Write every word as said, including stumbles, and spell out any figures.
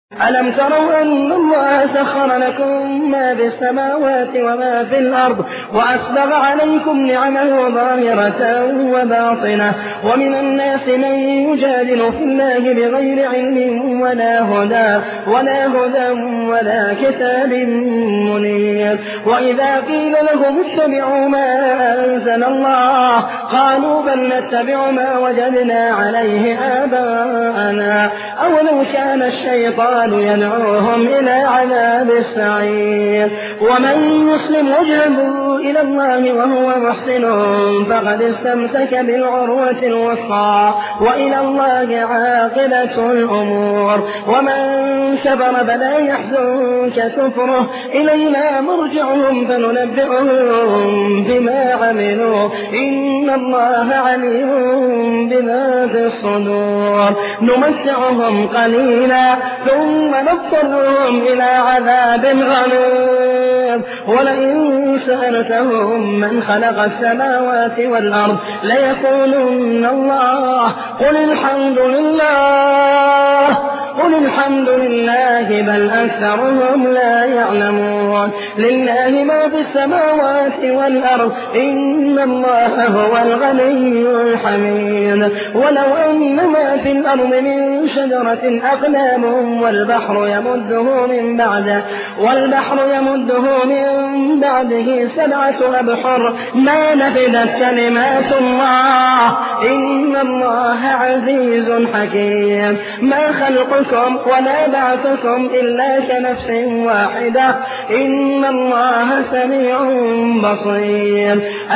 ألم تروا أن الله سخر لكم ما في السماوات وما في الأرض وأسبغ عليكم نعمه ظاهرة وباطنة ومن الناس من يجادل في الله بغير علم ولا هدى ولا هدى ولا كتاب منير. وإذا قيل لهم اتبعوا ما أنزل الله قالوا بل نتبع ما وجدنا عليه آباءنا أولو كان الشيطان يدعوهم إلى عذاب السعير. ومن يسلم وجهه إلى الله وهو محسن فقد استمسك بالعروة الوثقى وإلى الله عاقبة الأمور. ومن كفر فلا يحزنك كفره إلينا مرجعهم فننبئهم بما عملوا إن الله عليم بذات الصدور. نمتعهم قليلا ثم نضطرهم إلى عذاب غليظ. ولئن سألتهم من خلق السماوات والأرض ليقولن الله قل الحمد لله قل الحمد لله بل أكثرهم لا يعلمون. لله ما في السماوات والأرض إن الله هو الغني الحميد. ولو أن ما في الأرض من شجرة أقلام والبحر يمده من بعده والبحر يمده من بعده سبعة أبحر ما نفدت كلمات الله إن الله عزيز حكيم. ما خلقكم ولا بعثكم إلا كنفس واحدة إن الله سميع بصير.